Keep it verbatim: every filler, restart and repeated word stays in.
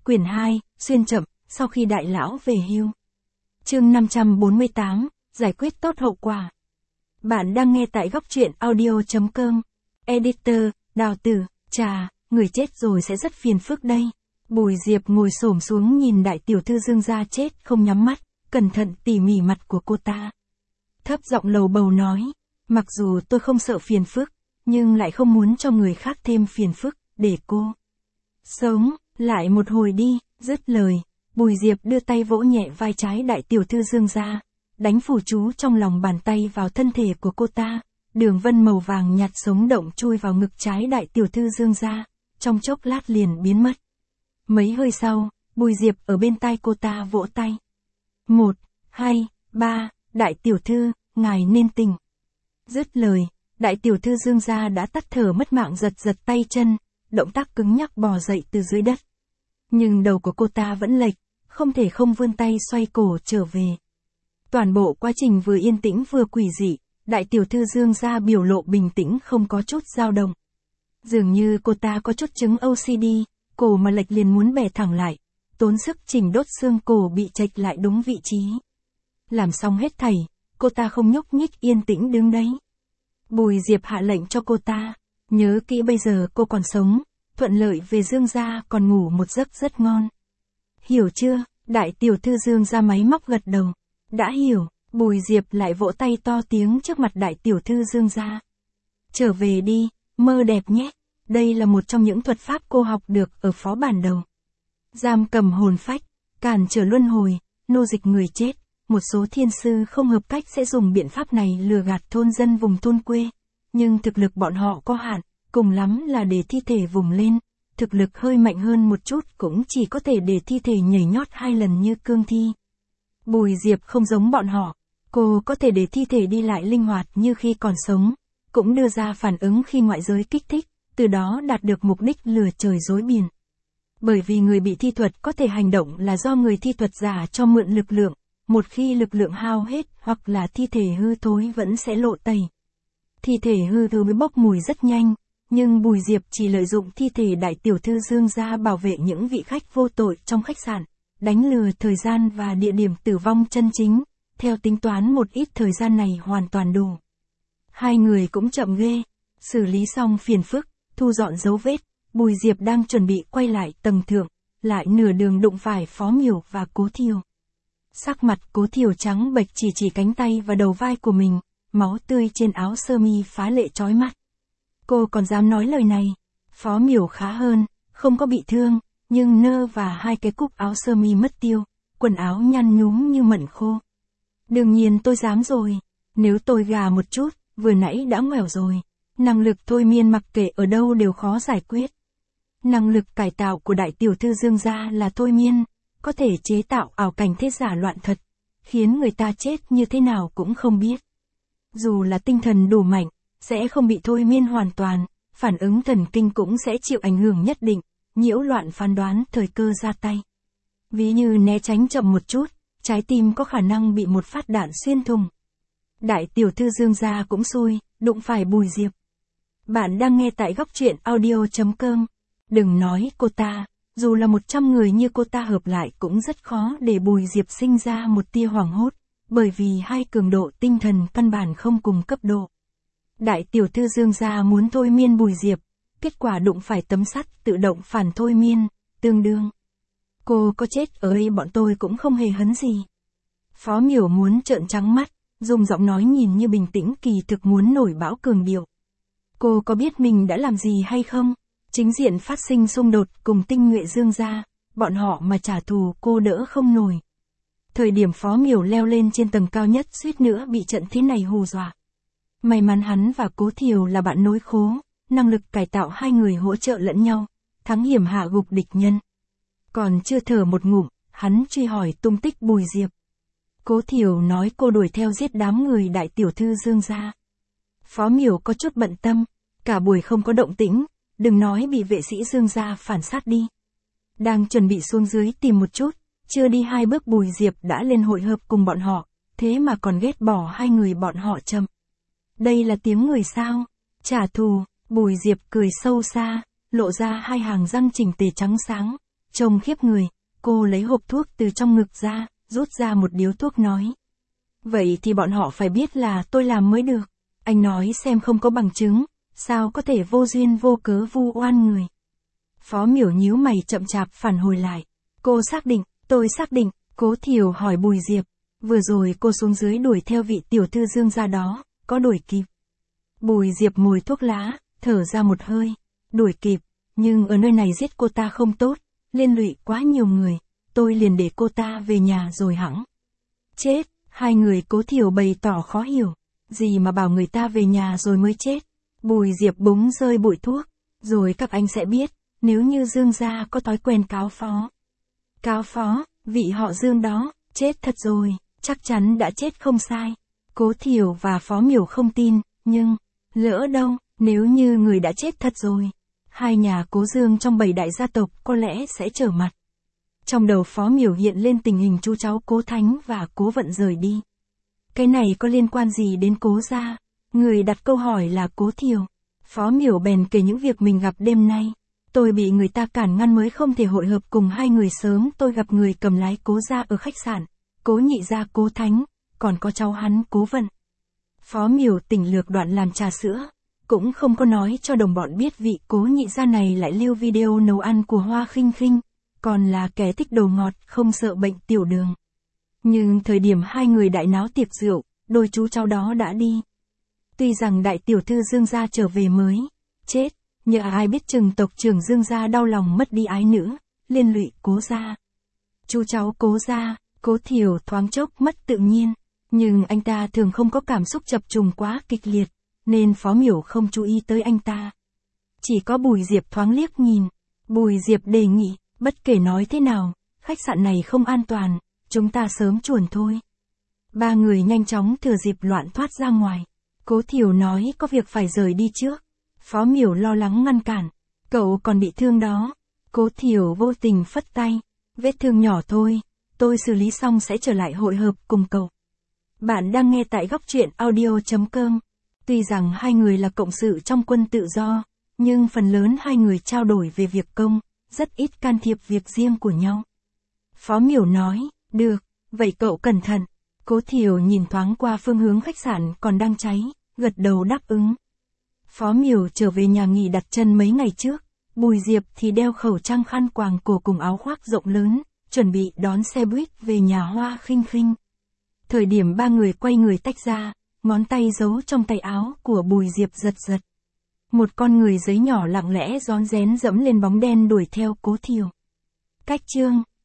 Quyển hai, xuyên chậm, sau khi đại lão về hưu. Chương năm trăm bốn mươi tám, giải quyết tốt hậu quả. Bạn đang nghe tại góc truyện audio chấm com. Editor, Đào Tử, chà, người chết rồi sẽ rất phiền phức đây. Bùi Diệp ngồi xổm xuống nhìn đại tiểu thư Dương gia chết không nhắm mắt, cẩn thận tỉ mỉ mặt của cô ta. Thấp giọng lầu bầu nói, mặc dù tôi không sợ phiền phức, nhưng lại không muốn cho người khác thêm phiền phức, để cô sống lại một hồi đi. Dứt lời, Bùi Diệp đưa tay vỗ nhẹ vai trái đại tiểu thư Dương gia, đánh phù chú trong lòng bàn tay vào thân thể của cô ta. Đường vân màu vàng nhạt sống động chui vào ngực trái đại tiểu thư Dương gia, trong chốc lát liền biến mất. Mấy hơi sau, Bùi Diệp ở bên tai cô ta vỗ tay. Một, hai, ba, đại tiểu thư, ngài nên tỉnh. Dứt lời, đại tiểu thư Dương gia đã tắt thở mất mạng, giật giật tay chân, động tác cứng nhắc bò dậy từ dưới đất. Nhưng đầu của cô ta vẫn lệch, không thể không vươn tay xoay cổ trở về. Toàn bộ quá trình vừa yên tĩnh vừa quỷ dị, đại tiểu thư Dương gia biểu lộ bình tĩnh không có chút dao động. Dường như cô ta có chút chứng ô xê đê, cổ mà lệch liền muốn bẻ thẳng lại, tốn sức chỉnh đốt xương cổ bị chệch lại đúng vị trí. Làm xong hết thảy, cô ta không nhúc nhích yên tĩnh đứng đấy. Bùi Diệp hạ lệnh cho cô ta, nhớ kỹ bây giờ cô còn sống, thuận lợi về Dương gia còn ngủ một giấc rất ngon. Hiểu chưa? Đại tiểu thư Dương gia máy móc gật đầu. Đã hiểu. Bùi Diệp lại vỗ tay to tiếng trước mặt đại tiểu thư Dương gia. Trở về đi, mơ đẹp nhé. Đây là một trong những thuật pháp cô học được ở phó bản đầu. Giam cầm hồn phách, cản trở luân hồi, nô dịch người chết. Một số thiên sư không hợp cách sẽ dùng biện pháp này lừa gạt thôn dân vùng thôn quê. Nhưng thực lực bọn họ có hạn, cùng lắm là để thi thể vùng lên. Thực lực hơi mạnh hơn một chút cũng chỉ có thể để thi thể nhảy nhót hai lần như cương thi. Bùi Diệp không giống bọn họ. Cô có thể để thi thể đi lại linh hoạt như khi còn sống, cũng đưa ra phản ứng khi ngoại giới kích thích, từ đó đạt được mục đích lừa trời dối biển. Bởi vì người bị thi thuật có thể hành động là do người thi thuật giả cho mượn lực lượng, một khi lực lượng hao hết hoặc là thi thể hư thối vẫn sẽ lộ tẩy. Thi thể hư thối bốc mùi rất nhanh, nhưng Bùi Diệp chỉ lợi dụng thi thể đại tiểu thư Dương gia bảo vệ những vị khách vô tội trong khách sạn, đánh lừa thời gian và địa điểm tử vong chân chính. Theo tính toán một ít thời gian này hoàn toàn đủ. Hai người cũng chậm ghê. Xử lý xong phiền phức, thu dọn dấu vết, Bùi Diệp đang chuẩn bị quay lại tầng thượng, lại nửa đường đụng phải Phó Miểu và Cố Thiều. Sắc mặt Cố Thiều trắng bệch, chỉ chỉ cánh tay và đầu vai của mình, máu tươi trên áo sơ mi phá lệ chói mắt. Cô còn dám nói lời này. Phó Miểu khá hơn, không có bị thương, nhưng nơ và hai cái cúc áo sơ mi mất tiêu, quần áo nhăn nhúm như mận khô. Đương nhiên tôi dám rồi. Nếu tôi gà một chút, vừa nãy đã ngoẻo rồi. Năng lực thôi miên mặc kệ ở đâu đều khó giải quyết. Năng lực cải tạo của đại tiểu thư Dương gia là thôi miên, có thể chế tạo ảo cảnh thế giả loạn thật, khiến người ta chết như thế nào cũng không biết. Dù là tinh thần đủ mạnh, sẽ không bị thôi miên hoàn toàn, phản ứng thần kinh cũng sẽ chịu ảnh hưởng nhất định, nhiễu loạn phán đoán thời cơ ra tay. Ví như né tránh chậm một chút, trái tim có khả năng bị một phát đạn xuyên thủng. Đại tiểu thư Dương gia cũng xui, đụng phải Bùi Diệp. Bạn đang nghe tại góc truyện audio chấm com. Đừng nói cô ta, dù là một trăm người như cô ta hợp lại cũng rất khó để Bùi Diệp sinh ra một tia hoảng hốt, bởi vì hai cường độ tinh thần căn bản không cùng cấp độ. Đại tiểu thư Dương gia muốn thôi miên Bùi Diệp, kết quả đụng phải tấm sắt tự động phản thôi miên, tương đương. Cô có chết ở đây bọn tôi cũng không hề hấn gì. Phó Miểu muốn trợn trắng mắt, dùng giọng nói nhìn như bình tĩnh kỳ thực muốn nổi bão cường điệu. Cô có biết mình đã làm gì hay không? Chính diện phát sinh xung đột cùng tinh nhuệ Dương gia, bọn họ mà trả thù cô đỡ không nổi. Thời điểm Phó Miểu leo lên trên tầng cao nhất suýt nữa bị trận thế này hù dọa. May mắn hắn và Cố Thiều là bạn nối khố, năng lực cải tạo hai người hỗ trợ lẫn nhau, thắng hiểm hạ gục địch nhân. Còn chưa thở một ngụm, hắn truy hỏi tung tích Bùi Diệp. Cố Thiều nói cô đuổi theo giết đám người đại tiểu thư Dương gia. Phó Miểu có chút bận tâm, cả buổi không có động tĩnh, đừng nói bị vệ sĩ Dương gia phản sát đi. Đang chuẩn bị xuống dưới tìm một chút, chưa đi hai bước Bùi Diệp đã lên hội hợp cùng bọn họ, thế mà còn ghét bỏ hai người bọn họ chậm. Đây là tiếng người sao? Trả thù. Bùi Diệp cười sâu xa, lộ ra hai hàng răng chỉnh tề trắng sáng. Trông khiếp người, cô lấy hộp thuốc từ trong ngực ra, rút ra một điếu thuốc nói. Vậy thì bọn họ phải biết là tôi làm mới được. Anh nói xem không có bằng chứng, sao có thể vô duyên vô cớ vu oan người. Phó Miểu nhíu mày chậm chạp phản hồi lại. Cô xác định, tôi xác định, Cố Thiều hỏi Bùi Diệp. Vừa rồi cô xuống dưới đuổi theo vị tiểu thư Dương gia đó, có đuổi kịp. Bùi Diệp mồi thuốc lá, thở ra một hơi. Đuổi kịp, nhưng ở nơi này giết cô ta không tốt, liên lụy quá nhiều người, tôi liền để cô ta về nhà rồi hẵng. Chết, hai người Cố Thiều bày tỏ khó hiểu. Gì mà bảo người ta về nhà rồi mới chết. Bùi Diệp búng rơi bụi thuốc. Rồi các anh sẽ biết, nếu như Dương gia có thói quen cáo phó. Cáo phó, vị họ Dương đó, chết thật rồi, chắc chắn đã chết không sai. Cố Thiều và Phó Miểu không tin, nhưng, lỡ đâu, nếu như người đã chết thật rồi. Hai nhà Cố Dương trong bảy đại gia tộc có lẽ sẽ trở mặt. Trong đầu Phó Miểu hiện lên tình hình chú cháu Cố Thánh và Cố Vận rời đi. Cái này có liên quan gì đến Cố gia? Người đặt câu hỏi là Cố Thiều. Phó Miểu bèn kể những việc mình gặp đêm nay. Tôi bị người ta cản ngăn mới không thể hội hợp cùng hai người sớm. Tôi gặp người cầm lái Cố gia ở khách sạn. Cố nhị gia Cố Thánh, còn có cháu hắn Cố Vận. Phó Miểu tỉnh lược đoạn làm trà sữa. Cũng không có nói cho đồng bọn biết vị Cố nhị gia này lại lưu video nấu ăn của Hoa Khinh Khinh. Còn là kẻ thích đồ ngọt, không sợ bệnh tiểu đường. Nhưng thời điểm hai người đại náo tiệc rượu, đôi chú cháu đó đã đi. Tuy rằng đại tiểu thư Dương gia trở về mới chết, nhờ ai biết chừng tộc trưởng Dương gia đau lòng mất đi ái nữ, liên lụy Cố gia. Chú cháu Cố gia, Cố Thiều thoáng chốc mất tự nhiên, nhưng anh ta thường không có cảm xúc chập trùng quá kịch liệt, nên Phó Miểu không chú ý tới anh ta. Chỉ có Bùi Diệp thoáng liếc nhìn. Bùi Diệp đề nghị, bất kể nói thế nào, khách sạn này không an toàn, chúng ta sớm chuồn thôi. Ba người nhanh chóng thừa dịp loạn thoát ra ngoài. Cố Thiều nói có việc phải rời đi trước. Phó Miểu lo lắng ngăn cản. Cậu còn bị thương đó. Cố Thiều vô tình phất tay. Vết thương nhỏ thôi, tôi xử lý xong sẽ trở lại hội hợp cùng cậu. Bạn đang nghe tại góc truyện audio chấm com. Tuy rằng hai người là cộng sự trong quân tự do, nhưng phần lớn hai người trao đổi về việc công, rất ít can thiệp việc riêng của nhau. Phó Miểu nói, được, vậy cậu cẩn thận. Cố Thiều nhìn thoáng qua phương hướng khách sạn còn đang cháy, gật đầu đáp ứng. Phó Miểu trở về nhà nghỉ đặt chân mấy ngày trước, Bùi Diệp thì đeo khẩu trang khăn quàng cổ cùng áo khoác rộng lớn, chuẩn bị đón xe buýt về nhà Hoa Khinh Khinh. Thời điểm ba người quay người tách ra, ngón tay giấu trong tay áo của Bùi Diệp giật giật. Một con người giấy nhỏ lặng lẽ rón rén dẫm lên bóng đen đuổi theo Cố Thiều. Cách chương